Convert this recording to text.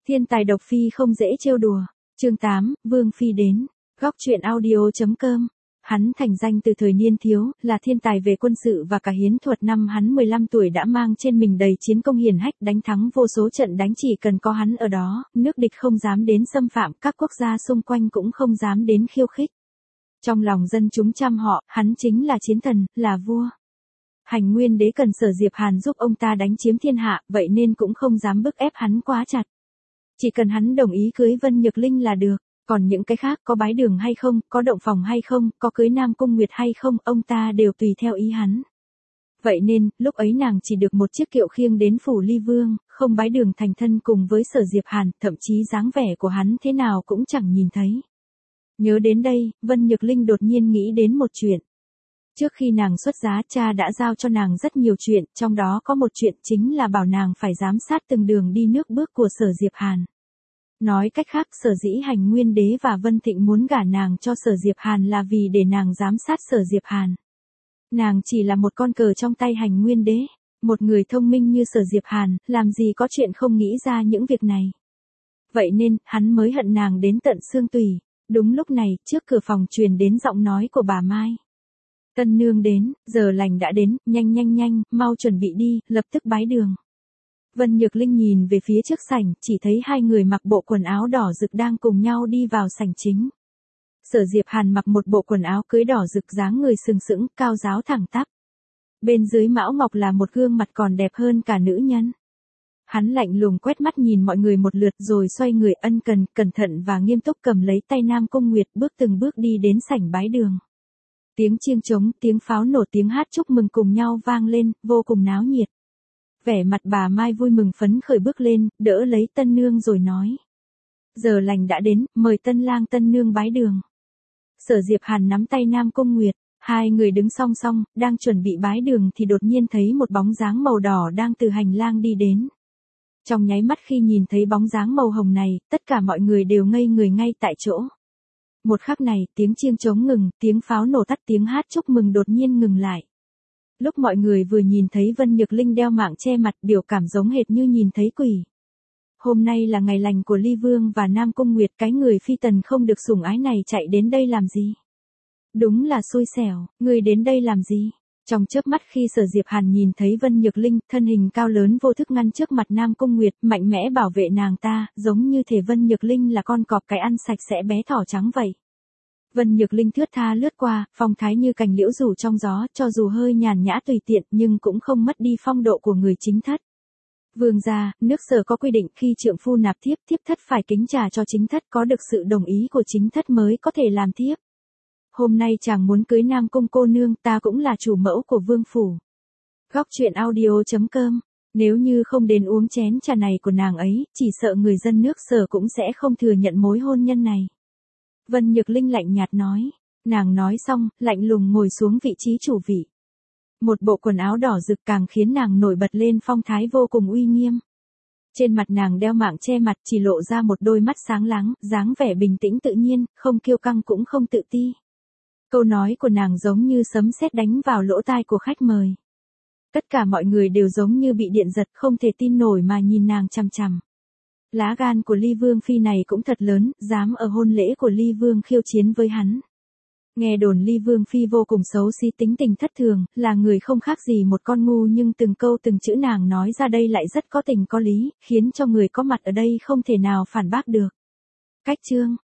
Thiên tài độc phi không dễ trêu đùa. Chương 8, Vương Phi đến. Góc truyện audio.com. Hắn thành danh từ thời niên thiếu, là thiên tài về quân sự và cả hiến thuật. Năm hắn 15 tuổi đã mang trên mình đầy chiến công hiển hách, đánh thắng vô số trận đánh, chỉ cần có hắn ở đó, nước địch không dám đến xâm phạm, các quốc gia xung quanh cũng không dám đến khiêu khích. Trong lòng dân chúng trăm họ, hắn chính là chiến thần, là vua. Hành Nguyên Đế cần Sở Diệp Hàn giúp ông ta đánh chiếm thiên hạ, vậy nên cũng không dám bức ép hắn quá chặt. Chỉ cần hắn đồng ý cưới Vân Nhược Linh là được, còn những cái khác, có bái đường hay không, có động phòng hay không, có cưới Nam Cung Nguyệt hay không, ông ta đều tùy theo ý hắn. Vậy nên, lúc ấy nàng chỉ được một chiếc kiệu khiêng đến phủ Ly Vương, không bái đường thành thân cùng với Sở Diệp Hàn, thậm chí dáng vẻ của hắn thế nào cũng chẳng nhìn thấy. Nhớ đến đây, Vân Nhược Linh đột nhiên nghĩ đến một chuyện. Trước khi nàng xuất giá, cha đã giao cho nàng rất nhiều chuyện, trong đó có một chuyện chính là bảo nàng phải giám sát từng đường đi nước bước của Sở Diệp Hàn. Nói cách khác, Sở dĩ Hành Nguyên Đế và Vân Thịnh muốn gả nàng cho Sở Diệp Hàn là vì để nàng giám sát Sở Diệp Hàn. Nàng chỉ là một con cờ trong tay Hành Nguyên Đế, một người thông minh như Sở Diệp Hàn, làm gì có chuyện không nghĩ ra những việc này. Vậy nên, hắn mới hận nàng đến tận xương tủy. Đúng lúc này, trước cửa phòng truyền đến giọng nói của bà Mai. Tân nương đến, giờ lành đã đến, nhanh, mau chuẩn bị đi, lập tức bái đường. Vân Nhược Linh nhìn về phía trước sảnh, chỉ thấy hai người mặc bộ quần áo đỏ rực đang cùng nhau đi vào sảnh chính. Sở Diệp Hàn mặc một bộ quần áo cưới đỏ rực, dáng người sừng sững, cao ráo thẳng tắp. Bên dưới mão ngọc là một gương mặt còn đẹp hơn cả nữ nhân. Hắn lạnh lùng quét mắt nhìn mọi người một lượt rồi xoay người ân cần, cẩn thận và nghiêm túc cầm lấy tay Nam Cung Nguyệt, bước từng bước đi đến sảnh bái đường. Tiếng chiêng trống, tiếng pháo nổ, tiếng hát chúc mừng cùng nhau vang lên, vô cùng náo nhiệt. Vẻ mặt bà Mai vui mừng phấn khởi bước lên, đỡ lấy tân nương rồi nói. Giờ lành đã đến, mời tân lang tân nương bái đường. Sở Diệp Hàn nắm tay Nam Cung Nguyệt, hai người đứng song song, đang chuẩn bị bái đường thì đột nhiên thấy một bóng dáng màu đỏ đang từ hành lang đi đến. Trong nháy mắt khi nhìn thấy bóng dáng màu hồng này, tất cả mọi người đều ngây người ngay tại chỗ. Một khắc này, tiếng chiêng trống ngừng, tiếng pháo nổ tắt, tiếng hát chúc mừng đột nhiên ngừng lại. Lúc mọi người vừa nhìn thấy Vân Nhược Linh đeo mạng che mặt, biểu cảm giống hệt như nhìn thấy quỷ. Hôm nay là ngày lành của Ly Vương và Nam Cung Nguyệt, cái người phi tần không được sủng ái này chạy đến đây làm gì? Đúng là xui xẻo, người đến đây làm gì? Trong chớp mắt khi Sở Diệp Hàn nhìn thấy Vân Nhược Linh, thân hình cao lớn vô thức ngăn trước mặt Nam Cung Nguyệt, mạnh mẽ bảo vệ nàng ta, giống như thể Vân Nhược Linh là con cọp cái ăn sạch sẽ bé thỏ trắng vậy. Vân Nhược Linh thướt tha lướt qua, phong thái như cành liễu rủ trong gió, cho dù hơi nhàn nhã tùy tiện nhưng cũng không mất đi phong độ của người chính thất. Vương gia, nước Sở có quy định khi trượng phu nạp thiếp, thiếp thất phải kính trà cho chính thất, có được sự đồng ý của chính thất mới có thể làm thiếp. Hôm nay chàng muốn cưới Nam Cung cô nương, ta cũng là chủ mẫu của vương phủ. Góc truyện audio.com. Nếu như không đến uống chén trà này của nàng ấy, chỉ sợ người dân nước Sở cũng sẽ không thừa nhận mối hôn nhân này. Vân Nhược Linh lạnh nhạt nói. Nàng nói xong, lạnh lùng ngồi xuống vị trí chủ vị. Một bộ quần áo đỏ rực càng khiến nàng nổi bật lên phong thái vô cùng uy nghiêm. Trên mặt nàng đeo mạng che mặt, chỉ lộ ra một đôi mắt sáng láng, dáng vẻ bình tĩnh tự nhiên, không kiêu căng cũng không tự ti. Câu nói của nàng giống như sấm sét đánh vào lỗ tai của khách mời. Tất cả mọi người đều giống như bị điện giật, không thể tin nổi mà nhìn nàng chằm chằm. Lá gan của Ly Vương Phi này cũng thật lớn, dám ở hôn lễ của Ly Vương khiêu chiến với hắn. Nghe đồn Ly Vương Phi vô cùng xấu xí, tính tình thất thường, là người không khác gì một con ngu, nhưng từng câu từng chữ nàng nói ra đây lại rất có tình có lý, khiến cho người có mặt ở đây không thể nào phản bác được. Cách chương